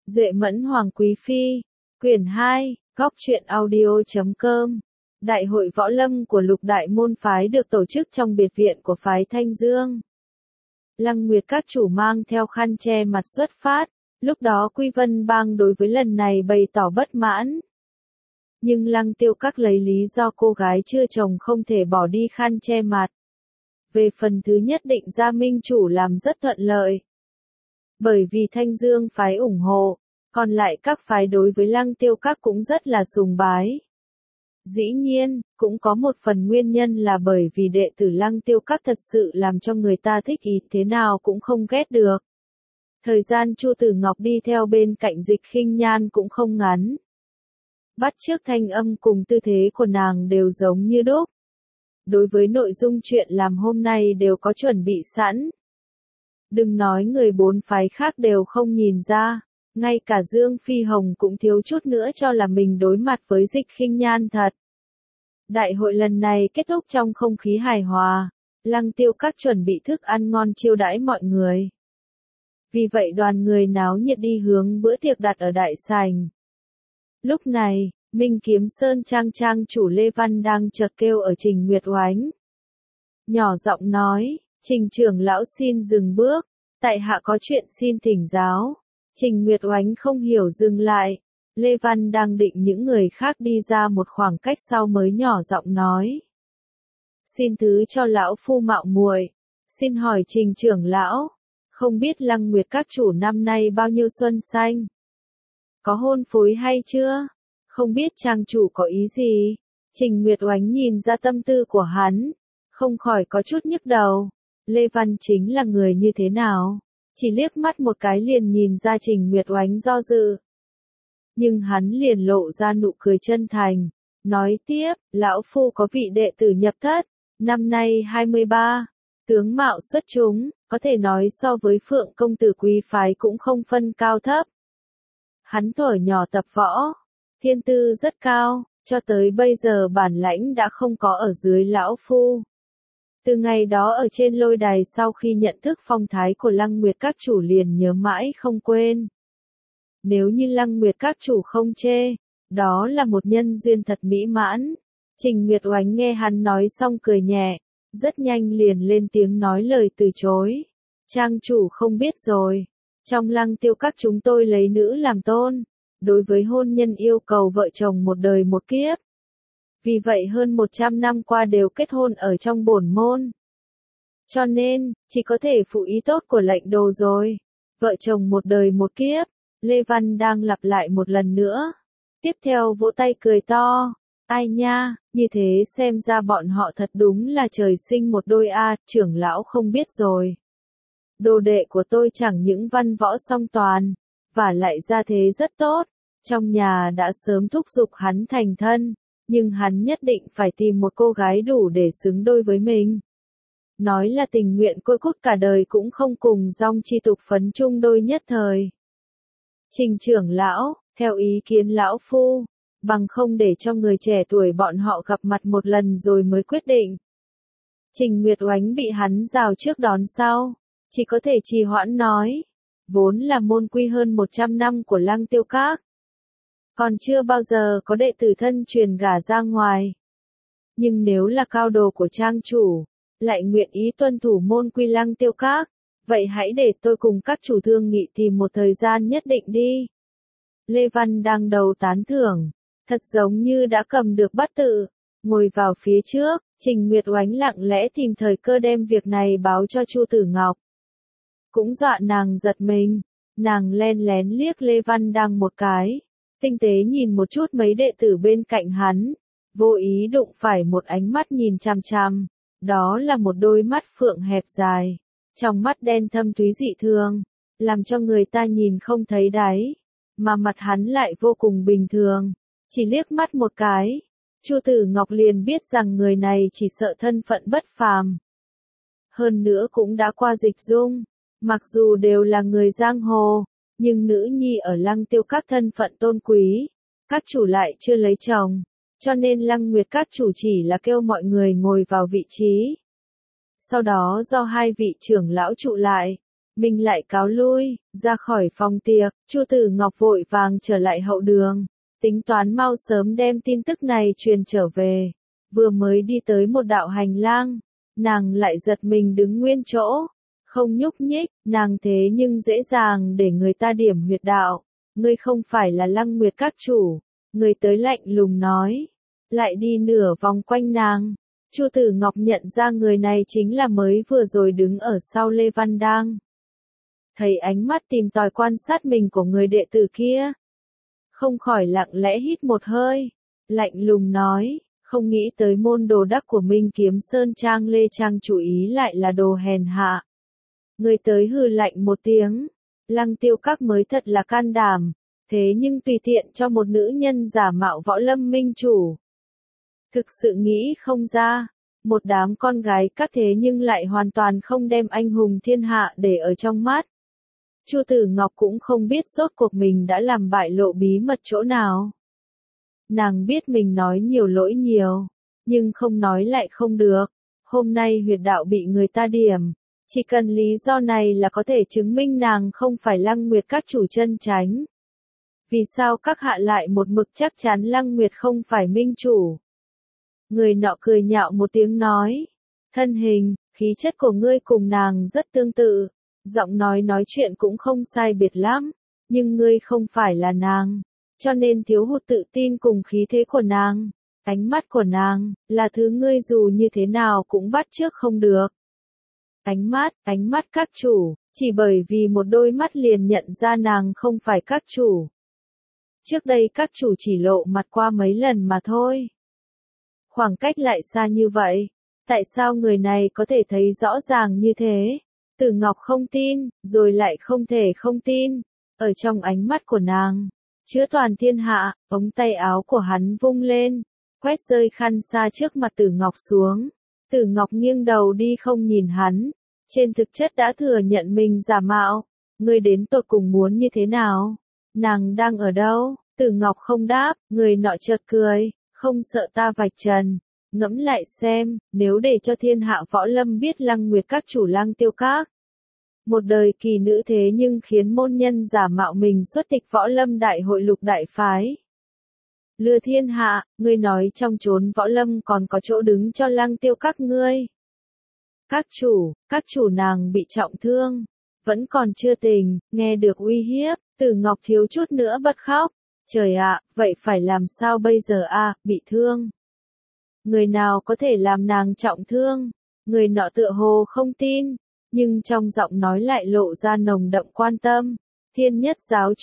Duệ Mẫn Hoàng Quý Phi, Quyển 2, Góc truyện audio.com. Đại hội võ lâm của lục đại môn phái được tổ chức trong biệt viện của phái Thanh Dương. Lăng Nguyệt các chủ mang theo khăn che mặt xuất phát, lúc đó Quy Vân Bang đối với lần này bày tỏ bất mãn. Nhưng Lăng Tiêu Các lấy lý do cô gái chưa chồng không thể bỏ đi khăn che mặt. Về phần thứ nhất định ra minh chủ làm rất thuận lợi. Bởi vì Thanh Dương phái ủng hộ, còn lại các phái đối với Lăng Tiêu Các cũng rất là sùng bái. Dĩ nhiên, cũng có một phần nguyên nhân là bởi vì đệ tử Lăng Tiêu Các thật sự làm cho người ta thích ý thế nào cũng không ghét được. Thời gian Chu Tử Ngọc đi theo bên cạnh Dịch Khinh Nhan cũng không ngắn. Bắt chước thanh âm cùng tư thế của nàng đều giống như đúc. Đối với nội dung chuyện làm hôm nay đều có chuẩn bị sẵn. Đừng nói người bốn phái khác đều không nhìn ra, ngay cả Dương Phi Hồng cũng thiếu chút nữa cho là mình đối mặt với Dịch Khinh Nhan thật. Đại hội lần này kết thúc trong không khí hài hòa, Lăng Tiêu Các chuẩn bị thức ăn ngon chiêu đãi mọi người. Vì vậy đoàn người náo nhiệt đi hướng bữa tiệc đặt ở đại sảnh. Lúc này, Minh Kiếm Sơn trang chủ Lê Văn đang chợt kêu ở Trình Nguyệt Oánh. Nhỏ giọng nói, Trình trưởng lão xin dừng bước, tại hạ có chuyện xin thỉnh giáo. Trình Nguyệt Oánh không hiểu dừng lại, Lê Văn đang định những người khác đi ra một khoảng cách sau mới nhỏ giọng nói. Xin thứ cho lão phu mạo muội, xin hỏi Trình trưởng lão, không biết Lăng Nguyệt các chủ năm nay bao nhiêu xuân xanh? Có hôn phối hay chưa? Không biết trang chủ có ý gì? Trình Nguyệt Oánh nhìn ra tâm tư của hắn, không khỏi có chút nhức đầu. Lê Văn chính là người như thế nào? Chỉ liếc mắt một cái liền nhìn ra Trình Nguyệt Oánh do dự. Nhưng hắn liền lộ ra nụ cười chân thành, nói tiếp, lão phu có vị đệ tử nhập thất, năm nay 23, tướng mạo xuất chúng, có thể nói so với Phượng công tử quý phái cũng không phân cao thấp. Hắn thuở nhỏ tập võ, thiên tư rất cao, cho tới bây giờ bản lãnh đã không có ở dưới lão phu. Từ ngày đó ở trên lôi đài sau khi nhận thức phong thái của Lăng Nguyệt các chủ liền nhớ mãi không quên. Nếu như Lăng Nguyệt các chủ không chê, đó là một nhân duyên thật mỹ mãn. Trình Nguyệt Oánh nghe hắn nói xong cười nhẹ, rất nhanh liền lên tiếng nói lời từ chối. Trang chủ không biết rồi, trong Lăng Tiêu Các chúng tôi lấy nữ làm tôn, đối với hôn nhân yêu cầu vợ chồng một đời một kiếp. Vì vậy hơn 100 năm qua đều kết hôn ở trong bổn môn. Cho nên, chỉ có thể phụ ý tốt của lệnh đồ rồi. Vợ chồng một đời một kiếp, Lê Văn đang lặp lại một lần nữa. Tiếp theo vỗ tay cười to. Ai nha, như thế xem ra bọn họ thật đúng là trời sinh một đôi a, trưởng lão không biết rồi. Đồ đệ của tôi chẳng những văn võ song toàn, và lại ra thế rất tốt. Trong nhà đã sớm thúc giục hắn thành thân. Nhưng hắn nhất định phải tìm một cô gái đủ để xứng đôi với mình. Nói là tình nguyện côi cút cả đời cũng không cùng dong chi tục phấn chung đôi nhất thời. Trình trưởng lão, theo ý kiến lão phu, bằng không để cho người trẻ tuổi bọn họ gặp mặt một lần rồi mới quyết định. Trình Nguyệt Oánh bị hắn rào trước đón sau, chỉ có thể trì hoãn nói. Vốn là môn quy hơn 100 năm của Lăng Tiêu Các. Còn chưa bao giờ có đệ tử thân truyền gả ra ngoài. Nhưng nếu là cao đồ của trang chủ, lại nguyện ý tuân thủ môn quy Lăng Tiêu Các, vậy hãy để tôi cùng các chủ thương nghị tìm một thời gian nhất định đi. Lê Văn đang đầu tán thưởng, thật giống như đã cầm được bát tự, ngồi vào phía trước, Trình Nguyệt Oánh lặng lẽ tìm thời cơ đem việc này báo cho Chu Tử Ngọc. Cũng dọa nàng giật mình, nàng len lén liếc Lê Văn đang một cái. Tinh tế nhìn một chút mấy đệ tử bên cạnh hắn, vô ý đụng phải một ánh mắt nhìn chằm chằm, đó là một đôi mắt phượng hẹp dài, trong mắt đen thâm thúy dị thường, làm cho người ta nhìn không thấy đáy, mà mặt hắn lại vô cùng bình thường, chỉ liếc mắt một cái, Chu Tử Ngọc liền biết rằng người này chỉ sợ thân phận bất phàm. Hơn nữa cũng đã qua dịch dung, mặc dù đều là người giang hồ. Nhưng nữ nhi ở Lăng Tiêu Các thân phận tôn quý, các chủ lại chưa lấy chồng, cho nên Lăng Nguyệt các chủ chỉ là kêu mọi người ngồi vào vị trí. Sau đó do hai vị trưởng lão trụ lại, mình lại cáo lui, ra khỏi phòng tiệc, Chu Tử Ngọc vội vàng trở lại hậu đường, tính toán mau sớm đem tin tức này truyền trở về. Vừa mới đi tới một đạo hành lang, nàng lại giật mình đứng nguyên chỗ, không nhúc nhích, nàng thế nhưng dễ dàng để người ta điểm huyệt đạo. Ngươi không phải là Lăng Nguyệt các chủ, người tới lạnh lùng nói, lại đi nửa vòng quanh nàng. Chu Tử Ngọc nhận ra người này chính là mới vừa rồi đứng ở sau Lê Văn Đang. Thấy ánh mắt tìm tòi quan sát mình của người đệ tử kia, không khỏi lặng lẽ hít một hơi, lạnh lùng nói, không nghĩ tới môn đồ đắc của Minh Kiếm Sơn Trang Lê Trang chủ ý lại là đồ hèn hạ. Người tới hừ lạnh một tiếng, Lăng Tiêu Các mới thật là can đảm, thế nhưng tùy tiện cho một nữ nhân giả mạo võ lâm minh chủ. Thực sự nghĩ không ra, một đám con gái các thế nhưng lại hoàn toàn không đem anh hùng thiên hạ để ở trong mắt. Chu Tử Ngọc cũng không biết rốt cuộc mình đã làm bại lộ bí mật chỗ nào. Nàng biết mình nói nhiều lỗi nhiều, nhưng không nói lại không được. Hôm nay huyệt đạo bị người ta điểm, chỉ cần lý do này là có thể chứng minh nàng không phải Lăng Nguyệt các chủ chân chánh. Vì sao các hạ lại một mực chắc chắn Lăng Nguyệt không phải minh chủ? Người nọ cười nhạo một tiếng nói, thân hình, khí chất của ngươi cùng nàng rất tương tự, giọng nói chuyện cũng không sai biệt lắm, nhưng ngươi không phải là nàng, cho nên thiếu hụt tự tin cùng khí thế của nàng. Ánh mắt của nàng, là thứ ngươi dù như thế nào cũng bắt chước không được. Ánh mắt các chủ, chỉ bởi vì một đôi mắt liền nhận ra nàng không phải các chủ. Trước đây các chủ chỉ lộ mặt qua mấy lần mà thôi. Khoảng cách lại xa như vậy, tại sao người này có thể thấy rõ ràng như thế? Tử Ngọc không tin, rồi lại không thể không tin. Ở trong ánh mắt của nàng, chứa toàn thiên hạ, ống tay áo của hắn vung lên, quét rơi khăn xa trước mặt Tử Ngọc xuống. Tử Ngọc nghiêng đầu đi không nhìn hắn, trên thực chất đã thừa nhận mình giả mạo. Ngươi đến tột cùng muốn như thế nào? Nàng đang ở đâu? Tử Ngọc không đáp, người nọ chợt cười, không sợ ta vạch trần. Ngẫm lại xem, nếu để cho thiên hạ võ lâm biết Lăng Nguyệt các chủ Lăng Tiêu Các, một đời kỳ nữ thế nhưng khiến môn nhân giả mạo mình xuất tịch võ lâm đại hội lục đại phái. Lừa thiên hạ, ngươi nói trong chốn võ lâm còn có chỗ đứng cho Lăng Tiêu Các ngươi. Các chủ nàng bị trọng thương, vẫn còn chưa tỉnh, nghe được uy hiếp, Tử Ngọc thiếu chút nữa bật khóc. Trời ạ, vậy phải làm sao bây giờ a? Bị thương. Người nào có thể làm nàng trọng thương? Người nọ tựa hồ không tin, nhưng trong giọng nói lại lộ ra nồng đậm quan tâm. Thiên Nhất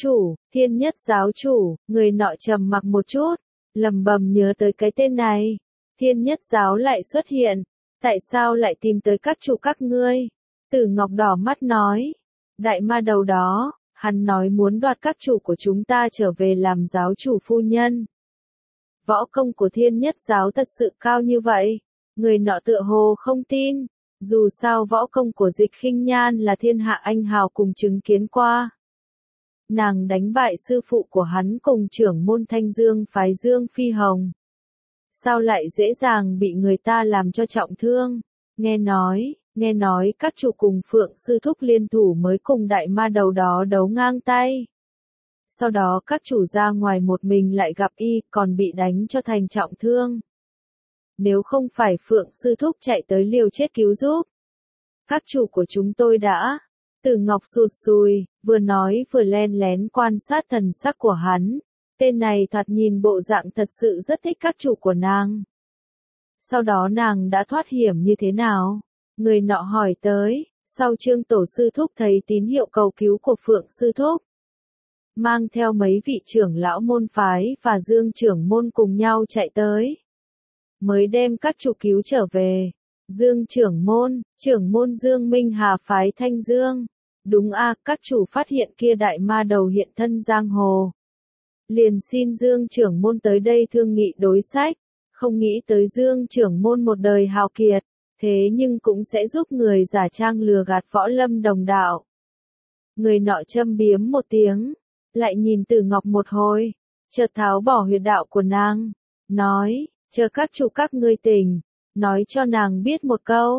giáo chủ, người nọ trầm mặc một chút, lẩm bẩm nhớ tới cái tên này. Thiên Nhất giáo lại xuất hiện, tại sao lại tìm tới các chủ các ngươi? Tử Ngọc đỏ mắt nói, đại ma đầu đó, hắn nói muốn đoạt các chủ của chúng ta trở về làm giáo chủ phu nhân. Võ công của Thiên Nhất giáo thật sự cao như vậy? Người nọ tựa hồ không tin, dù sao võ công của Dịch Khinh Nhan là thiên hạ anh hào cùng chứng kiến qua. Nàng đánh bại sư phụ của hắn cùng trưởng môn Thanh Dương phái Dương Phi Hồng. Sao lại dễ dàng bị người ta làm cho trọng thương? Nghe nói các chủ cùng Phượng sư thúc liên thủ mới cùng đại ma đầu đó đấu ngang tay. Sau đó các chủ ra ngoài một mình lại gặp y, còn bị đánh cho thành trọng thương. Nếu không phải Phượng sư thúc chạy tới liều chết cứu giúp, các chủ của chúng tôi đã. Tử Ngọc sụt sùi, vừa nói vừa len lén quan sát thần sắc của hắn. Tên này thoạt nhìn bộ dạng thật sự rất thích các chủ của nàng. Sau đó nàng đã thoát hiểm như thế nào? Người nọ hỏi tới, sau Trương tổ sư thúc thấy tín hiệu cầu cứu của Phượng sư thúc, mang theo mấy vị trưởng lão môn phái và Dương trưởng môn cùng nhau chạy tới, mới đem các chủ cứu trở về. Dương trưởng môn Dương Minh Hà phái Thanh Dương. Đúng a, các chủ phát hiện kia đại ma đầu hiện thân giang hồ, liền xin Dương trưởng môn tới đây thương nghị đối sách. Không nghĩ tới Dương trưởng môn một đời hào kiệt, thế nhưng cũng sẽ giúp người giả trang lừa gạt võ lâm đồng đạo. Người nọ châm biếm một tiếng, lại nhìn Tử Ngọc một hồi, chợt tháo bỏ huyệt đạo của nàng, nói, chờ các chủ các ngươi tỉnh, nói cho nàng biết một câu,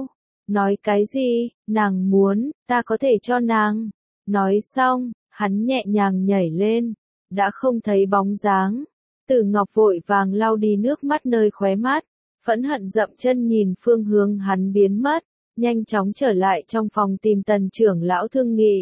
Nói cái gì, nàng muốn, ta có thể cho nàng. Nói xong, hắn nhẹ nhàng nhảy lên, đã không thấy bóng dáng. Tử Ngọc vội vàng lau đi nước mắt nơi khóe mắt, phẫn hận dậm chân nhìn phương hướng hắn biến mất, nhanh chóng trở lại trong phòng tìm Tần trưởng lão thương nghị.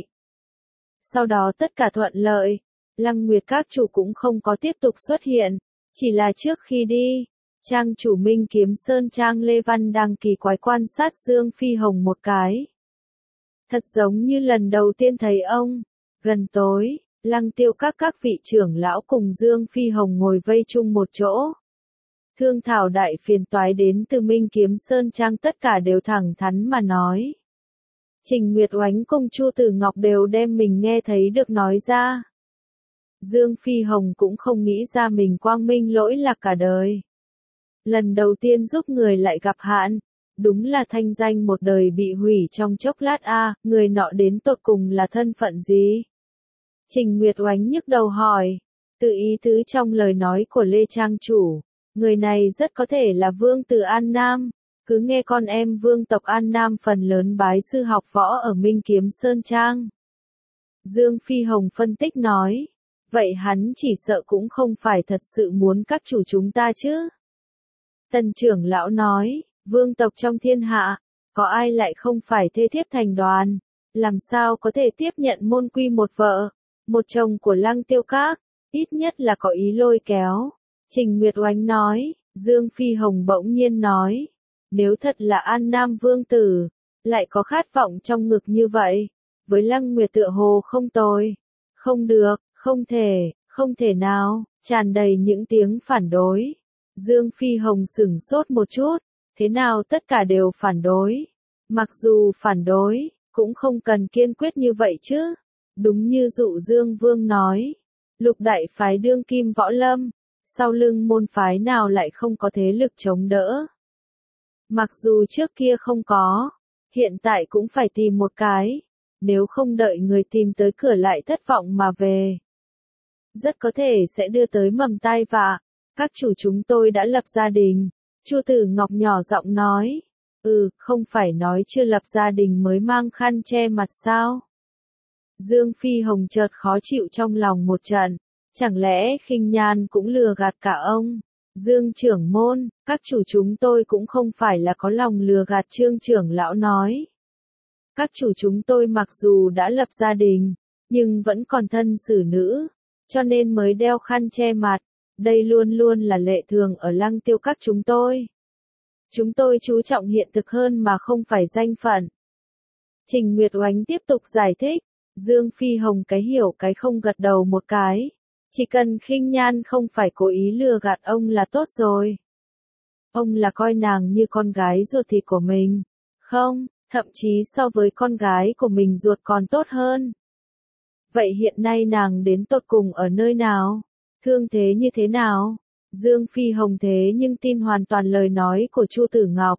Sau đó tất cả thuận lợi, Lăng Nguyệt các chủ cũng không có tiếp tục xuất hiện, chỉ là trước khi đi, trang chủ Minh Kiếm Sơn Trang Lê Văn đang kỳ quái quan sát Dương Phi Hồng một cái. Thật giống như lần đầu tiên thấy ông. Gần tối, Lăng Tiêu các vị trưởng lão cùng Dương Phi Hồng ngồi vây chung một chỗ. Thương thảo đại phiền toái đến từ Minh Kiếm Sơn Trang tất cả đều thẳng thắn mà nói. Trình Nguyệt Oánh cùng Chu Tử Ngọc đều đem mình nghe thấy được nói ra. Dương Phi Hồng cũng không nghĩ ra mình quang minh lỗi lạc cả đời. Lần đầu tiên giúp người lại gặp hạn, đúng là thanh danh một đời bị hủy trong chốc lát người nọ đến tột cùng là thân phận gì? Trình Nguyệt Oánh nhức đầu hỏi, từ ý tứ trong lời nói của Lê Trang chủ, người này rất có thể là vương tử An Nam, cứ nghe con em vương tộc An Nam phần lớn bái sư học võ ở Minh Kiếm Sơn Trang. Dương Phi Hồng phân tích nói, vậy hắn chỉ sợ cũng không phải thật sự muốn các chủ chúng ta chứ. Tần trưởng lão nói, vương tộc trong thiên hạ, có ai lại không phải thê thiếp thành đoàn, làm sao có thể tiếp nhận môn quy một vợ, một chồng của Lăng Tiêu Các, ít nhất là có ý lôi kéo. Trình Nguyệt Oánh nói, Dương Phi Hồng bỗng nhiên nói, nếu thật là An Nam vương tử, lại có khát vọng trong ngực như vậy, với Lăng Nguyệt tựa hồ không tồi. Không được, không thể nào, tràn đầy những tiếng phản đối. Dương Phi Hồng sửng sốt một chút, thế nào tất cả đều phản đối. Mặc dù phản đối, cũng không cần kiên quyết như vậy chứ. Đúng như Dụ Dương Vương nói, lục đại phái đương kim võ lâm, sau lưng môn phái nào lại không có thế lực chống đỡ. Mặc dù trước kia không có, hiện tại cũng phải tìm một cái, nếu không đợi người tìm tới cửa lại thất vọng mà về. Rất có thể sẽ đưa tới mầm tai vạ, các chủ chúng tôi đã lập gia đình, Chu Tử Ngọc nhỏ giọng nói, không phải nói chưa lập gia đình mới mang khăn che mặt sao? Dương Phi Hồng chợt khó chịu trong lòng một trận, chẳng lẽ Khinh Nhan cũng lừa gạt cả ông? Dương trưởng môn, các chủ chúng tôi cũng không phải là có lòng lừa gạt Trương trưởng lão nói. Các chủ chúng tôi mặc dù đã lập gia đình, nhưng vẫn còn thân xử nữ, cho nên mới đeo khăn che mặt, đây luôn luôn là lệ thường ở Lăng Tiêu Các chúng tôi. Chúng tôi chú trọng hiện thực hơn mà không phải danh phận. Trình Nguyệt Oánh tiếp tục giải thích, Dương Phi Hồng cái hiểu cái không gật đầu một cái. Chỉ cần Khinh Nhan không phải cố ý lừa gạt ông là tốt rồi. Ông là coi nàng như con gái ruột thịt của mình. Không, thậm chí so với con gái của mình ruột còn tốt hơn. Vậy hiện nay nàng đến tột cùng ở nơi nào? Thương thế như thế nào? Dương Phi Hồng thế nhưng tin hoàn toàn lời nói của Chu Tử Ngọc.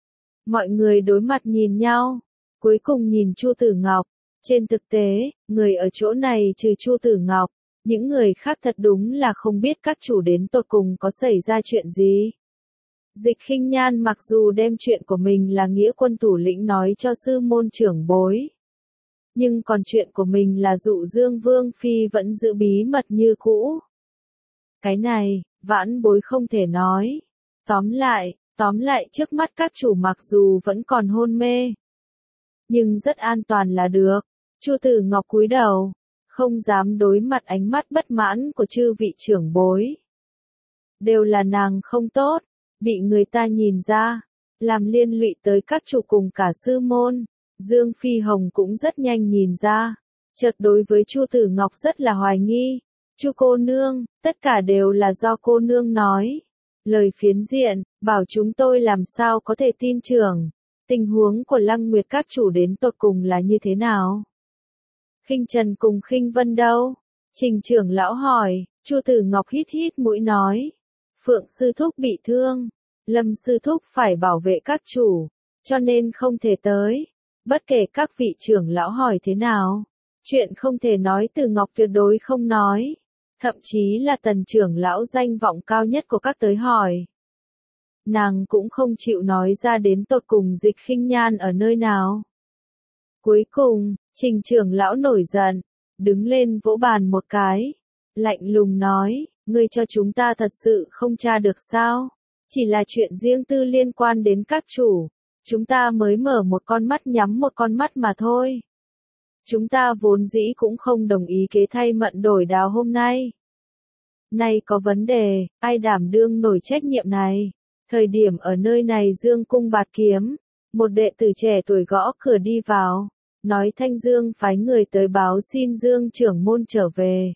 Mọi người đối mặt nhìn nhau, cuối cùng nhìn Chu Tử Ngọc. Trên thực tế, người ở chỗ này trừ Chu Tử Ngọc, những người khác thật đúng là không biết các chủ đến tột cùng có xảy ra chuyện gì. Dịch Khinh Nhan mặc dù đem chuyện của mình là nghĩa quân thủ lĩnh nói cho sư môn trưởng bối. Nhưng còn chuyện của mình là Dụ Dương Vương Phi vẫn giữ bí mật như cũ. Cái này, vãn bối không thể nói. Tóm lại trước mắt các chủ mặc dù vẫn còn hôn mê. Nhưng rất an toàn là được. Chu Tử Ngọc cúi đầu, không dám đối mặt ánh mắt bất mãn của chư vị trưởng bối. Đều là nàng không tốt, bị người ta nhìn ra, làm liên lụy tới các chủ cùng cả sư môn. Dương Phi Hồng cũng rất nhanh nhìn ra, chợt đối với Chu Tử Ngọc rất là hoài nghi. Chu cô nương, tất cả đều là do cô nương nói. Lời phiến diện, bảo chúng tôi làm sao có thể tin tưởng. Tình huống của Lăng Nguyệt các chủ đến tột cùng là như thế nào? Khinh Trần cùng Khinh Vân đâu? Trình trưởng lão hỏi, Chu Tử Ngọc hít hít mũi nói. Phượng sư thúc bị thương, Lâm sư thúc phải bảo vệ các chủ, cho nên không thể tới. Bất kể các vị trưởng lão hỏi thế nào, chuyện không thể nói Tử Ngọc tuyệt đối không nói. Thậm chí là Tần trưởng lão danh vọng cao nhất của các tới hỏi. nàng cũng không chịu nói ra đến tột cùng Dịch Khinh Nhan ở nơi nào. Cuối cùng, Trình trưởng lão nổi giận, đứng lên vỗ bàn một cái, lạnh lùng nói, ngươi cho chúng ta thật sự không tra được sao? Chỉ là chuyện riêng tư liên quan đến các chủ, chúng ta mới mở một con mắt nhắm một con mắt mà thôi. Chúng ta vốn dĩ cũng không đồng ý kế thay mận đổi đào hôm nay. Nay có vấn đề, ai đảm đương nổi trách nhiệm này? Thời điểm ở nơi này Dương cung bạt kiếm, một đệ tử trẻ tuổi gõ cửa đi vào, nói Thanh Dương phái người tới báo xin Dương trưởng môn trở về.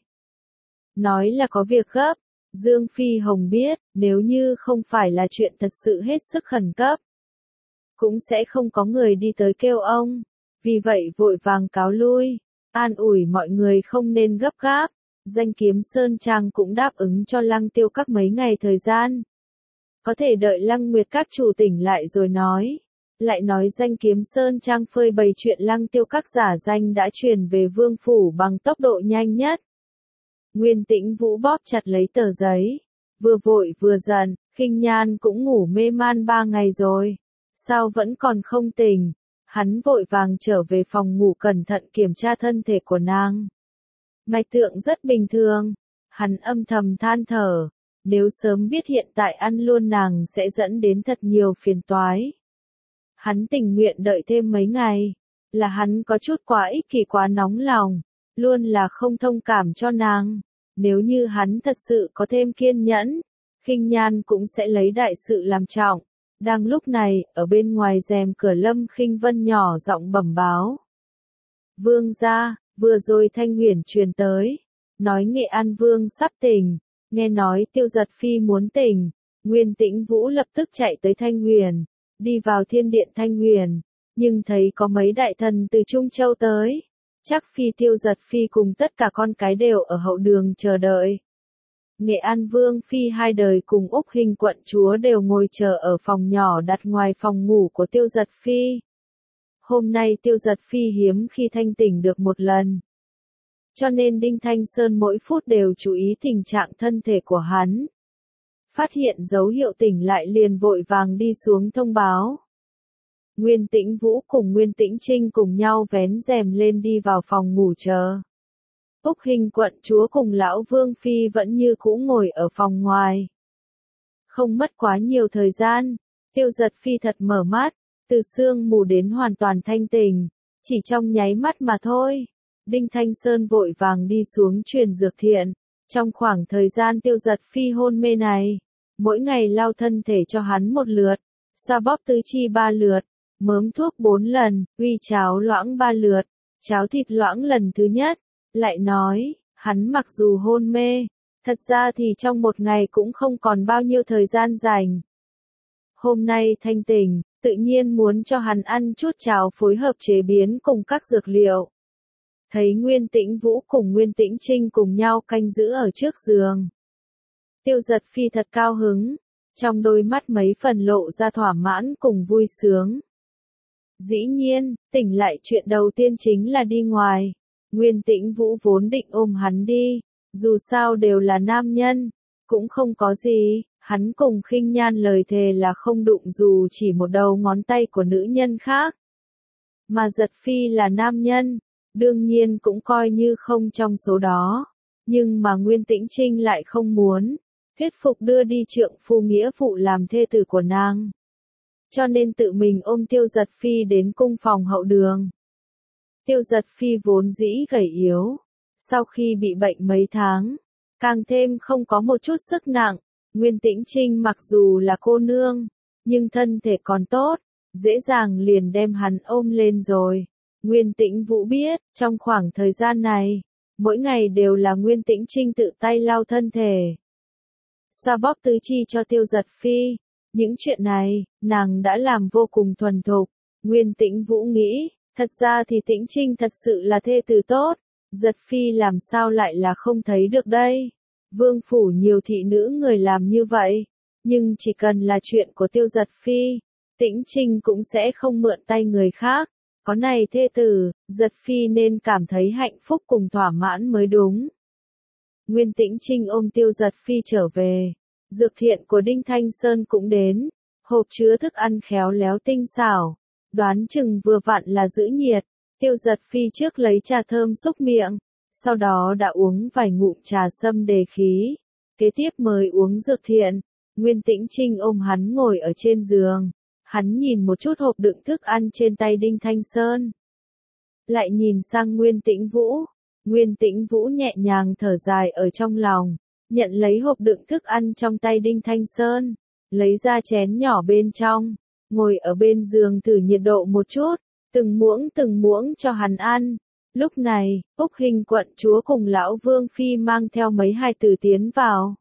Nói là có việc gấp, Dương Phi Hồng biết, nếu như không phải là chuyện thật sự hết sức khẩn cấp, cũng sẽ không có người đi tới kêu ông, vì vậy vội vàng cáo lui, an ủi mọi người không nên gấp gáp. Danh Kiếm Sơn Trang cũng đáp ứng cho Lăng Tiêu Các mấy ngày thời gian. Có thể đợi Lăng Nguyệt Các chủ tỉnh lại rồi nói. Lại nói Danh Kiếm Sơn Trang phơi bày chuyện Lăng Tiêu Các giả danh đã truyền về Vương Phủ bằng tốc độ nhanh nhất. Nguyên Tĩnh Vũ bóp chặt lấy tờ giấy. Vừa vội vừa giận, Khinh Nhan cũng ngủ mê man 3 ngày rồi. Sao vẫn còn không tỉnh? Hắn vội vàng trở về phòng ngủ cẩn thận kiểm tra thân thể của nàng. Mạch tượng rất bình thường. Hắn âm thầm than thở. Nếu sớm biết hiện tại ăn luôn nàng sẽ dẫn đến thật nhiều phiền toái. Hắn tình nguyện đợi thêm mấy ngày. Là hắn có chút quá ích kỷ quá nóng lòng. Luôn là không thông cảm cho nàng. Nếu như hắn thật sự có thêm kiên nhẫn, Khinh Nhan cũng sẽ lấy đại sự làm trọng. Đang lúc này, ở bên ngoài rèm cửa Lâm Khinh Vân nhỏ giọng bẩm báo. Vương gia, vừa rồi Thanh Huyền truyền tới, nói Nghệ An Vương sắp tỉnh, nghe nói Tiêu Giật Phi muốn tỉnh, Nguyên Tĩnh Vũ lập tức chạy tới Thanh Huyền, đi vào thiên điện Thanh Huyền, nhưng thấy có mấy đại thần từ Trung Châu tới, chắc Phi Tiêu Giật Phi cùng tất cả con cái đều ở hậu đường chờ đợi. Nghệ An Vương Phi hai đời cùng Úc Hình quận chúa đều ngồi chờ ở phòng nhỏ đặt ngoài phòng ngủ của Tiêu Giật Phi. Hôm nay Tiêu Giật Phi hiếm khi thanh tỉnh được một lần. Cho nên Đinh Thanh Sơn mỗi phút đều chú ý tình trạng thân thể của hắn. Phát hiện dấu hiệu tỉnh lại liền vội vàng đi xuống thông báo. Nguyên Tĩnh Vũ cùng Nguyên Tĩnh Trinh cùng nhau vén rèm lên đi vào phòng ngủ chờ. Úc Hình quận chúa cùng lão Vương Phi vẫn như cũ ngồi ở phòng ngoài. Không mất quá nhiều thời gian, Tiêu Giật Phi thật mở mắt, từ sương mù đến hoàn toàn thanh tỉnh, chỉ trong nháy mắt mà thôi. Đinh Thanh Sơn vội vàng đi xuống truyền dược thiện, trong khoảng thời gian Tiêu Giật Phi hôn mê này, mỗi ngày lau thân thể cho hắn một lượt, xoa bóp tứ chi 3 lượt, mớm thuốc 4 lần, uy cháo loãng 3 lượt, cháo thịt loãng lần thứ nhất. Lại nói, hắn mặc dù hôn mê, thật ra thì trong một ngày cũng không còn bao nhiêu thời gian dành. Hôm nay thanh tỉnh, tự nhiên muốn cho hắn ăn chút cháo phối hợp chế biến cùng các dược liệu. Thấy Nguyên Tĩnh Vũ cùng Nguyên Tĩnh Trinh cùng nhau canh giữ ở trước giường. Tiêu Giật Phi thật cao hứng, trong đôi mắt mấy phần lộ ra thỏa mãn cùng vui sướng. Dĩ nhiên, tỉnh lại chuyện đầu tiên chính là đi ngoài. Nguyên Tĩnh Vũ vốn định ôm hắn đi, dù sao đều là nam nhân, cũng không có gì, hắn cùng Khinh Nhan lời thề là không đụng dù chỉ một đầu ngón tay của nữ nhân khác. Mà Giật Phi là nam nhân, đương nhiên cũng coi như không trong số đó, nhưng mà Nguyên Tĩnh Trinh lại không muốn, thuyết phục đưa đi trượng phu nghĩa phụ làm thê tử của nàng. Cho nên tự mình ôm Tiêu Giật Phi đến cung phòng hậu đường. Tiêu Giật Phi vốn dĩ gầy yếu, sau khi bị bệnh mấy tháng, càng thêm không có một chút sức nặng. Nguyên Tĩnh Trinh mặc dù là cô nương, nhưng thân thể còn tốt, dễ dàng liền đem hắn ôm lên rồi. Nguyên Tĩnh Vũ biết, trong khoảng thời gian này, mỗi ngày đều là Nguyên Tĩnh Trinh tự tay lau thân thể, xoa bóp tứ chi cho Tiêu Giật Phi. Những chuyện này, nàng đã làm vô cùng thuần thục. Nguyên Tĩnh Vũ nghĩ, thật ra thì Tĩnh Trinh thật sự là thê tử tốt, Giật Phi làm sao lại là không thấy được đây. Vương phủ nhiều thị nữ người làm như vậy, nhưng chỉ cần là chuyện của Tiêu Giật Phi, Tĩnh Trinh cũng sẽ không mượn tay người khác. Có này thê tử, Giật Phi nên cảm thấy hạnh phúc cùng thỏa mãn mới đúng. Nguyên Tĩnh Trinh ôm Tiêu Giật Phi trở về, dược thiện của Đinh Thanh Sơn cũng đến, Hộp chứa thức ăn khéo léo tinh xảo, đoán chừng vừa vặn là giữ nhiệt. Tiêu Giật Phi trước lấy trà thơm xúc miệng, sau đó đã uống vài ngụm trà sâm đề khí. Kế tiếp mới uống dược thiện. Nguyên Tĩnh Trinh ôm hắn ngồi ở trên giường. Hắn nhìn một chút hộp đựng thức ăn trên tay Đinh Thanh Sơn. Lại nhìn sang Nguyên Tĩnh Vũ. Nguyên Tĩnh Vũ nhẹ nhàng thở dài ở trong lòng, nhận lấy hộp đựng thức ăn trong tay Đinh Thanh Sơn, lấy ra chén nhỏ bên trong, ngồi ở bên giường thử nhiệt độ một chút, từng muỗng cho hắn ăn. Lúc này, Úc Hình quận chúa cùng lão Vương Phi mang theo mấy hài tử tiến vào.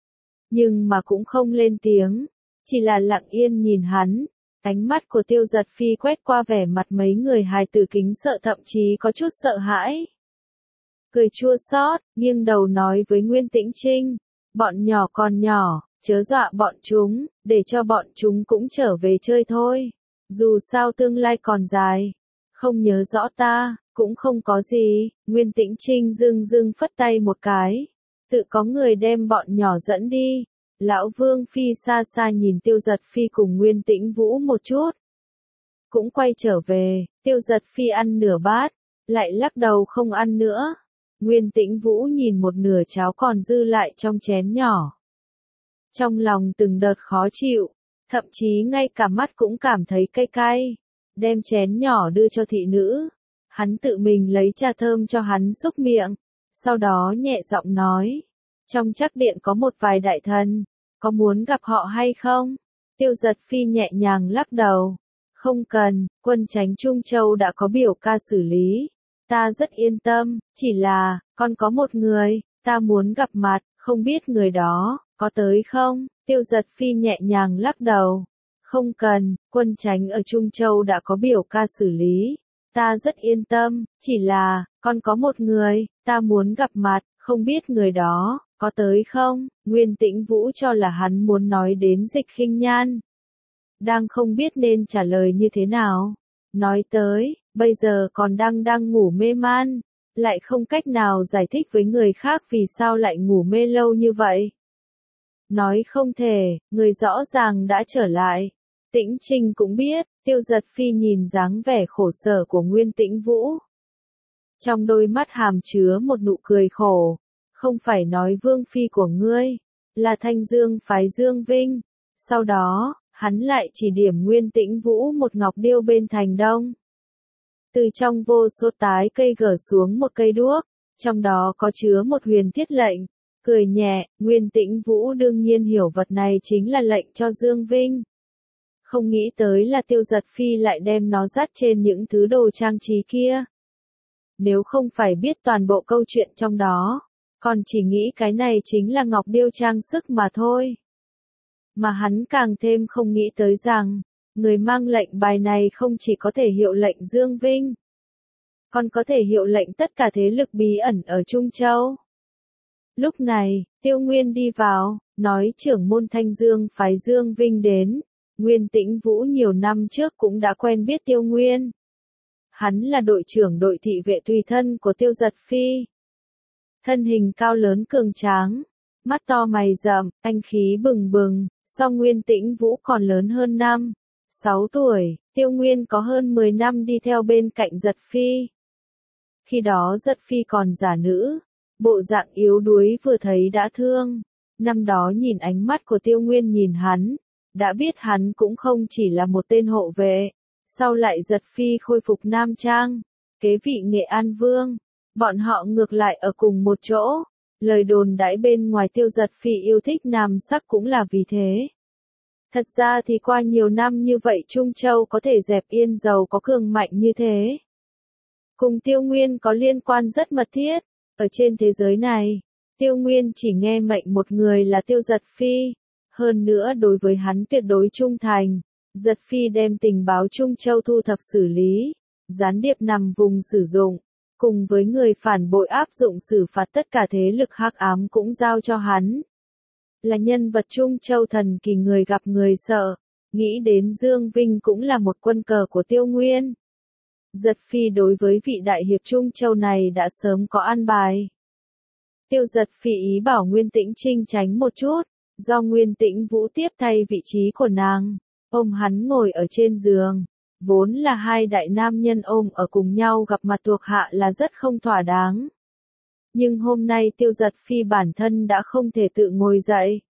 Nhưng mà cũng không lên tiếng, chỉ là lặng yên nhìn hắn. Ánh mắt của Tiêu Giật Phi quét qua vẻ mặt mấy người hài tử kính sợ, thậm chí có chút sợ hãi. Cười chua xót, nghiêng đầu nói với Nguyên Tĩnh Trinh, bọn nhỏ còn nhỏ, chớ dọa bọn chúng, để cho bọn chúng cũng trở về chơi thôi. Dù sao tương lai còn dài, không nhớ rõ ta, cũng không có gì. Nguyên Tĩnh Trinh dưng phất tay một cái, tự có người đem bọn nhỏ dẫn đi. Lão Vương Phi xa xa nhìn Tiêu Giật Phi cùng Nguyên Tĩnh Vũ một chút, cũng quay trở về. Tiêu Giật Phi ăn nửa bát, lại lắc đầu không ăn nữa. Nguyên Tĩnh Vũ nhìn một nửa cháo còn dư lại trong chén nhỏ, trong lòng từng đợt khó chịu, thậm chí ngay cả mắt cũng cảm thấy cay cay. Đem chén nhỏ đưa cho thị nữ, hắn tự mình lấy trà thơm cho hắn xúc miệng, sau đó nhẹ giọng nói, trong trắc điện có một vài đại thần, có muốn gặp họ hay không? Tiêu Giật Phi nhẹ nhàng lắc đầu, không cần, quân chánh Trung Châu đã có biểu ca xử lý, ta rất yên tâm, chỉ là, con có một người, ta muốn gặp mặt, không biết người đó, có tới không? Tiêu Giật Phi nhẹ nhàng lắc đầu, không cần, quân chánh ở Trung Châu đã có biểu ca xử lý, ta rất yên tâm, chỉ là, con có một người, ta muốn gặp mặt, không biết người đó, có tới không? Nguyên Tĩnh Vũ cho là hắn muốn nói đến Dịch Khinh Nhan. Đang không biết nên trả lời như thế nào. Nói tới, bây giờ còn đang ngủ mê man, lại không cách nào giải thích với người khác vì sao lại ngủ mê lâu như vậy. Nói không thể, người rõ ràng đã trở lại. Tĩnh Trinh cũng biết, Tiêu Giật Phi nhìn dáng vẻ khổ sở của Nguyên Tĩnh Vũ. Trong đôi mắt hàm chứa một nụ cười khổ, không phải nói Vương Phi của ngươi, là Thanh Dương phái Dương Vinh. Sau đó, hắn lại chỉ điểm Nguyên Tĩnh Vũ một ngọc điêu bên thành đông. Từ trong vô số tái cây gỡ xuống một cây đuốc, trong đó có chứa một huyền thiết lệnh. Cười nhẹ, Nguyên Tĩnh Vũ đương nhiên hiểu vật này chính là lệnh cho Dương Vinh. Không nghĩ tới là Tiêu Giật Phi lại đem nó dắt trên những thứ đồ trang trí kia. Nếu không phải biết toàn bộ câu chuyện trong đó, còn chỉ nghĩ cái này chính là ngọc điêu trang sức mà thôi. Mà hắn càng thêm không nghĩ tới rằng, người mang lệnh bài này không chỉ có thể hiệu lệnh Dương Vinh, còn có thể hiệu lệnh tất cả thế lực bí ẩn ở Trung Châu. Lúc này, Tiêu Nguyên đi vào, nói trưởng môn Thanh Dương phái Dương Vinh đến. Nguyên Tĩnh Vũ nhiều năm trước cũng đã quen biết Tiêu Nguyên. Hắn là đội trưởng đội thị vệ tùy thân của Tiêu Giật Phi. Thân hình cao lớn cường tráng, mắt to mày rậm, anh khí bừng bừng, so Nguyên Tĩnh Vũ còn lớn hơn 6 tuổi, Tiêu Nguyên có hơn 10 năm đi theo bên cạnh Giật Phi. Khi đó Giật Phi còn giả nữ, bộ dạng yếu đuối vừa thấy đã thương. Năm đó nhìn ánh mắt của Tiêu Nguyên nhìn hắn, đã biết hắn cũng không chỉ là một tên hộ vệ. Sau lại Giật Phi khôi phục Nam Trang, kế vị Nghệ An Vương, bọn họ ngược lại ở cùng một chỗ. Lời đồn đãi bên ngoài Tiêu Giật Phi yêu thích nam sắc cũng là vì thế. Thật ra thì qua nhiều năm như vậy Trung Châu có thể dẹp yên giàu có cường mạnh như thế. Cùng Tiêu Nguyên có liên quan rất mật thiết. Ở trên thế giới này, Tiêu Nguyên chỉ nghe mệnh một người là Tiêu Giật Phi. Hơn nữa đối với hắn tuyệt đối trung thành. Giật Phi đem tình báo Trung Châu thu thập xử lý, gián điệp nằm vùng sử dụng, cùng với người phản bội áp dụng xử phạt tất cả thế lực hắc ám cũng giao cho hắn. Là nhân vật Trung Châu thần kỳ người gặp người sợ, nghĩ đến Dương Vinh cũng là một quân cờ của Tiêu Nguyên. Giật Phi đối với vị đại hiệp Trung Châu này đã sớm có an bài. Tiêu Giật Phi ý bảo Nguyên Tĩnh Trinh tránh một chút, do Nguyên Tĩnh Vũ tiếp thay vị trí của nàng. ôm hắn ngồi ở trên giường. Vốn là hai đại nam nhân ôm ở cùng nhau gặp mặt thuộc hạ là rất không thỏa đáng. Nhưng hôm nay Tiêu Giật Phi bản thân đã không thể tự ngồi dậy.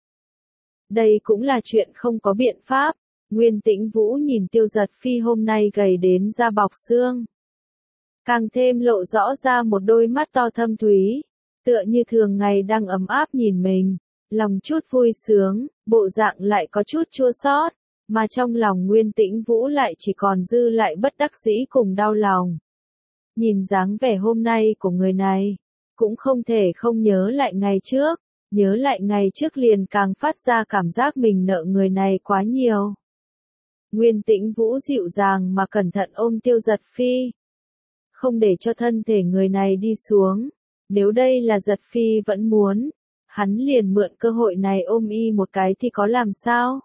Đây cũng là chuyện không có biện pháp. Nguyên Tĩnh Vũ nhìn Tiêu Giật Phi hôm nay gầy đến da bọc xương. Càng thêm lộ rõ ra một đôi mắt to thâm thúy, tựa như thường ngày đang ấm áp nhìn mình, lòng chút vui sướng, bộ dạng lại có chút chua xót, mà trong lòng Nguyên Tĩnh Vũ lại chỉ còn dư lại bất đắc dĩ cùng đau lòng. Nhìn dáng vẻ hôm nay của người này, cũng không thể không nhớ lại ngày trước, nhớ lại ngày trước liền càng phát ra cảm giác mình nợ người này quá nhiều. Nguyên Tĩnh Vũ dịu dàng mà cẩn thận ôm Tiêu Giật Phi, không để cho thân thể người này đi xuống. Nếu đây là Giật Phi vẫn muốn, hắn liền mượn cơ hội này ôm y một cái thì có làm sao?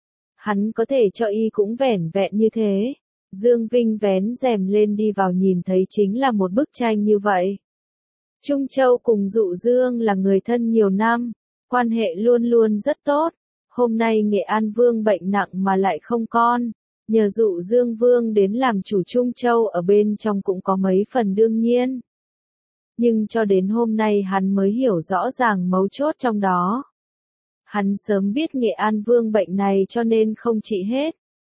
Hắn có thể cho y cũng vẻn vẹn như thế. Dương Vinh vén rèm lên đi vào nhìn thấy chính là một bức tranh như vậy. Trung Châu cùng Dụ Dương là người thân nhiều năm, quan hệ luôn luôn rất tốt. Hôm nay Nghệ An Vương bệnh nặng mà lại không con, nhờ Dụ Dương Vương đến làm chủ Trung Châu ở bên trong cũng có mấy phần đương nhiên. Nhưng cho đến hôm nay hắn mới hiểu rõ ràng mấu chốt trong đó. Hắn sớm biết Nghệ An Vương bệnh này cho nên không trị hết.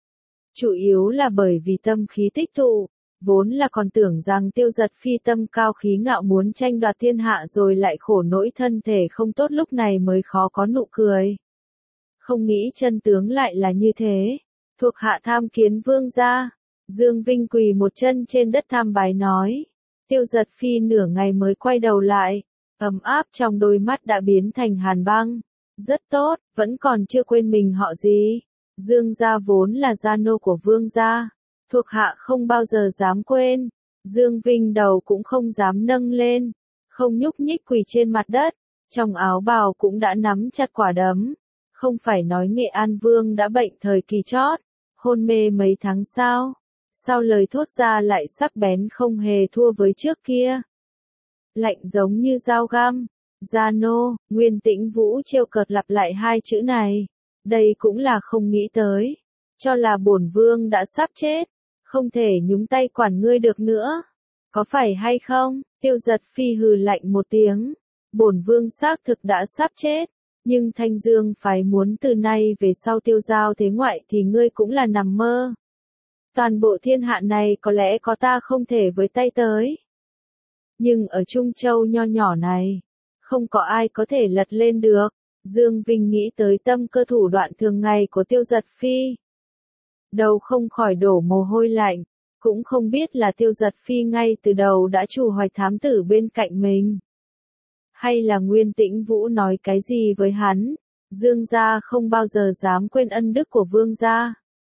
Chủ yếu là bởi vì tâm khí tích tụ, vốn là còn tưởng rằng Tiêu Giật Phi tâm cao khí ngạo muốn tranh đoạt thiên hạ rồi lại khổ nỗi thân thể không tốt lúc này mới khó có nụ cười. Không nghĩ chân tướng lại là như thế. Thuộc hạ tham kiến vương gia. Dương Vinh quỳ một chân trên đất tham bái nói. Tiêu Giật Phi nửa ngày mới quay đầu lại, ấm áp trong đôi mắt đã biến thành hàn băng. Rất tốt, vẫn còn chưa quên mình họ gì. Dương gia vốn là gia nô của vương gia, thuộc hạ không bao giờ dám quên. Dương Vinh đầu cũng không dám nâng lên, không nhúc nhích quỳ trên mặt đất, trong áo bào cũng đã nắm chặt quả đấm. Không phải nói Nghệ An Vương đã bệnh thời kỳ chót, hôn mê mấy tháng sao? Sao lời thốt ra lại sắc bén không hề thua với trước kia? Lạnh giống như dao găm. Gia nô, Nguyên Tĩnh Vũ trêu cợt lặp lại hai chữ này. Đây cũng là không nghĩ tới. Cho là bổn vương đã sắp chết, không thể nhúng tay quản ngươi được nữa. Có phải hay không? Tiêu Giật Phi hừ lạnh một tiếng. Bổn vương xác thực đã sắp chết. Nhưng Thanh Dương phái muốn từ nay về sau tiêu giao thế ngoại thì ngươi cũng là nằm mơ. Toàn bộ thiên hạ này có lẽ có ta không thể với tay tới. Nhưng ở Trung Châu nho nhỏ này, không có ai có thể lật lên được. Dương Vinh nghĩ tới tâm cơ thủ đoạn thường ngày của Tiêu Giật Phi. Đầu không khỏi đổ mồ hôi lạnh, cũng không biết là Tiêu Giật Phi ngay từ đầu đã trù hoạch thám tử bên cạnh mình. Hay là Nguyên Tĩnh Vũ nói cái gì với hắn, Dương gia không bao giờ dám quên ân đức của Vương gia.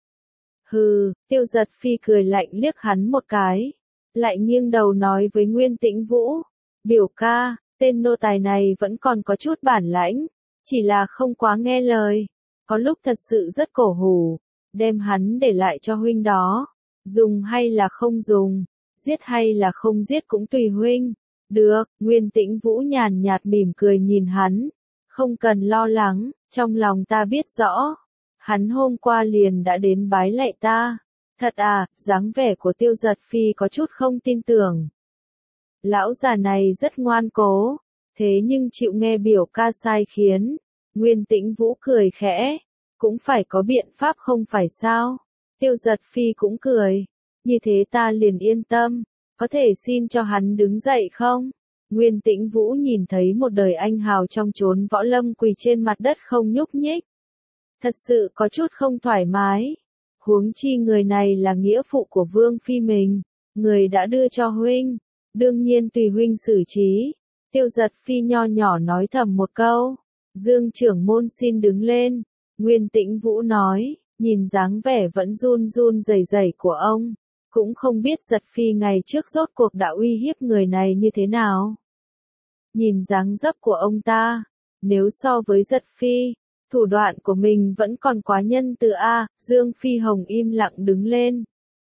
Hừ, Tiêu Giật Phi cười lạnh liếc hắn một cái, lại nghiêng đầu nói với Nguyên Tĩnh Vũ, biểu ca, tên nô tài này vẫn còn có chút bản lãnh, chỉ là không quá nghe lời, có lúc thật sự rất cổ hủ, đem hắn để lại cho huynh đó, dùng hay là không dùng, giết hay là không giết cũng tùy huynh. Được, Nguyên Tĩnh Vũ nhàn nhạt mỉm cười nhìn hắn, không cần lo lắng, trong lòng ta biết rõ. Hắn hôm qua liền đã đến bái lạy ta. Thật à, dáng vẻ của Tiêu Giật Phi có chút không tin tưởng. Lão già này rất ngoan cố, thế nhưng chịu nghe biểu ca sai khiến. Nguyên Tĩnh Vũ cười khẽ, cũng phải có biện pháp không phải sao. Tiêu Giật Phi cũng cười, như thế ta liền yên tâm, có thể xin cho hắn đứng dậy không? Nguyên Tĩnh Vũ nhìn thấy một đời anh hào trong chốn võ lâm quỳ trên mặt đất không nhúc nhích. Thật sự có chút không thoải mái. Huống chi người này là nghĩa phụ của Vương Phi mình, người đã đưa cho huynh, đương nhiên tùy huynh xử trí. Tiêu Giật Phi nho nhỏ nói thầm một câu, Dương trưởng môn xin đứng lên. Nguyên Tĩnh Vũ nói, nhìn dáng vẻ vẫn run run rẩy rẩy của ông, cũng không biết Giật Phi ngày trước rốt cuộc đã uy hiếp người này như thế nào. Nhìn dáng dấp của ông ta, nếu so với Giật Phi, thủ đoạn của mình vẫn còn quá nhân từ a. Dương Phi Hồng im lặng đứng lên,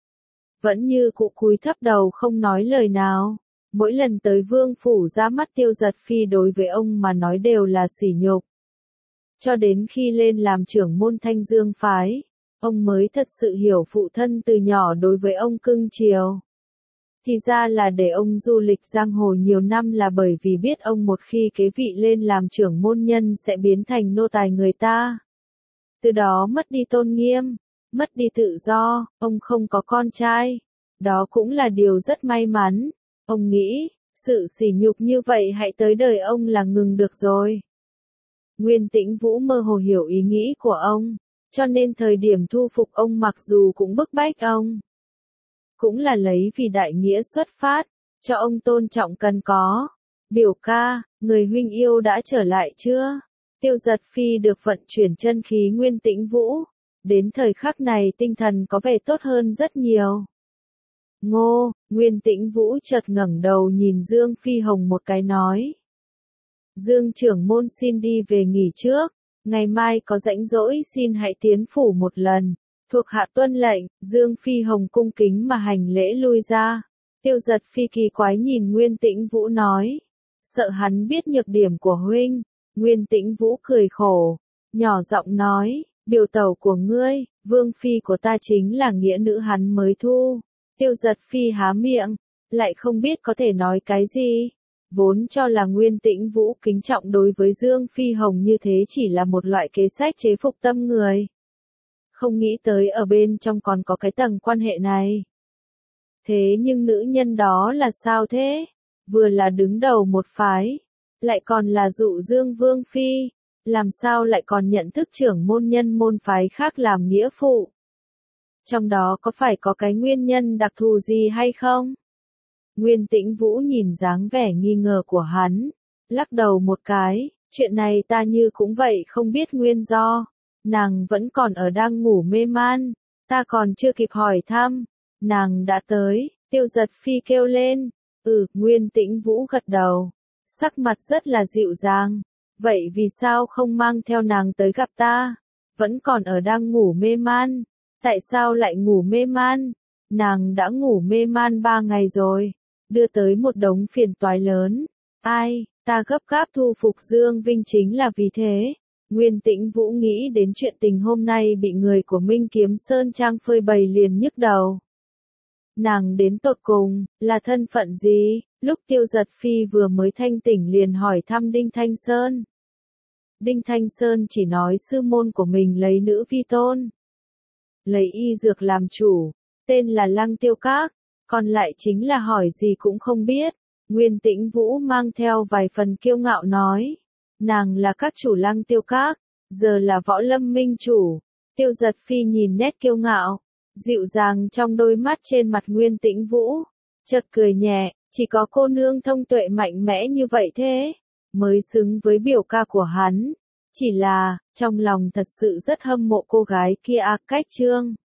vẫn như cụ cúi thấp đầu không nói lời nào. Mỗi lần tới vương phủ ra mắt Tiêu Giật Phi đối với ông mà nói đều là sỉ nhục. Cho đến khi lên làm trưởng môn Thanh Dương phái, ông mới thật sự hiểu phụ thân từ nhỏ đối với ông cưng chiều. Thì ra là để ông du lịch giang hồ nhiều năm là bởi vì biết ông một khi kế vị lên làm trưởng môn nhân sẽ biến thành nô tài người ta. Từ đó mất đi tôn nghiêm, mất đi tự do, ông không có con trai. Đó cũng là điều rất may mắn. Ông nghĩ, sự sỉ nhục như vậy hãy tới đời ông là ngừng được rồi. Nguyên Tĩnh Vũ mơ hồ hiểu ý nghĩ của ông, cho nên thời điểm thu phục ông mặc dù cũng bức bách ông. Cũng là lấy vì đại nghĩa xuất phát, cho ông tôn trọng cần có. Biểu ca, người huynh yêu đã trở lại chưa? Tiêu Giật Phi được vận chuyển chân khí Nguyên Tĩnh Vũ. Đến thời khắc này tinh thần có vẻ tốt hơn rất nhiều. Ngô, Nguyên Tĩnh Vũ chợt ngẩng đầu nhìn Dương Phi Hồng một cái nói. Dương trưởng môn xin đi về nghỉ trước, ngày mai có rảnh rỗi xin hãy tiến phủ một lần. Thuộc hạ tuân lệnh, Dương Phi Hồng cung kính mà hành lễ lui ra. Tiêu Giật Phi kỳ quái nhìn Nguyên Tĩnh Vũ nói. Sợ hắn biết nhược điểm của huynh. Nguyên Tĩnh Vũ cười khổ, nhỏ giọng nói, biểu tẩu của ngươi, Vương Phi của ta chính là nghĩa nữ hắn mới thu. Tiêu Giật Phi há miệng, lại không biết có thể nói cái gì. Vốn cho là Nguyên Tĩnh Vũ kính trọng đối với Dương Phi Hồng như thế chỉ là một loại kế sách chế phục tâm người. Không nghĩ tới ở bên trong còn có cái tầng quan hệ này. Thế nhưng nữ nhân đó là sao thế? Vừa là đứng đầu một phái, lại còn là dụ Dương Vương Phi, làm sao lại còn nhận thức trưởng môn nhân môn phái khác làm nghĩa phụ? Trong đó có phải có cái nguyên nhân đặc thù gì hay không? Nguyên Tĩnh Vũ nhìn dáng vẻ nghi ngờ của hắn, lắc đầu một cái, chuyện này ta như cũng vậy không biết nguyên do. Nàng vẫn còn ở đang ngủ mê man, ta còn chưa kịp hỏi thăm, nàng đã tới. Tiêu Giật Phi kêu lên. Nguyên Tĩnh Vũ gật đầu, sắc mặt rất là dịu dàng. Vậy vì sao không mang theo nàng tới gặp ta? Vẫn còn ở đang ngủ mê man. Tại sao lại ngủ mê man? Nàng đã ngủ mê man 3 ngày rồi, đưa tới một đống phiền toái lớn. Ai, ta gấp gáp thu phục Dương Vinh chính là vì thế. Nguyên Tĩnh Vũ nghĩ đến chuyện tình hôm nay bị người của Minh Kiếm Sơn Trang phơi bày liền nhức đầu. Nàng đến tột cùng, là thân phận gì? Lúc Tiêu Giật Phi vừa mới thanh tỉnh liền hỏi thăm Đinh Thanh Sơn. Đinh Thanh Sơn chỉ nói sư môn của mình lấy nữ vi tôn. Lấy y dược làm chủ, tên là Lăng Tiêu Các, còn lại chính là hỏi gì cũng không biết. Nguyên Tĩnh Vũ mang theo vài phần kiêu ngạo nói. Nàng là các chủ Lăng Tiêu Các, giờ là Võ Lâm Minh chủ. Tiêu Giật Phi nhìn nét kiêu ngạo, dịu dàng trong đôi mắt trên mặt Nguyên Tĩnh Vũ, chợt cười nhẹ, chỉ có cô nương thông tuệ mạnh mẽ như vậy thế, mới xứng với biểu ca của hắn. Chỉ là, trong lòng thật sự rất hâm mộ cô gái kia Cách Trương.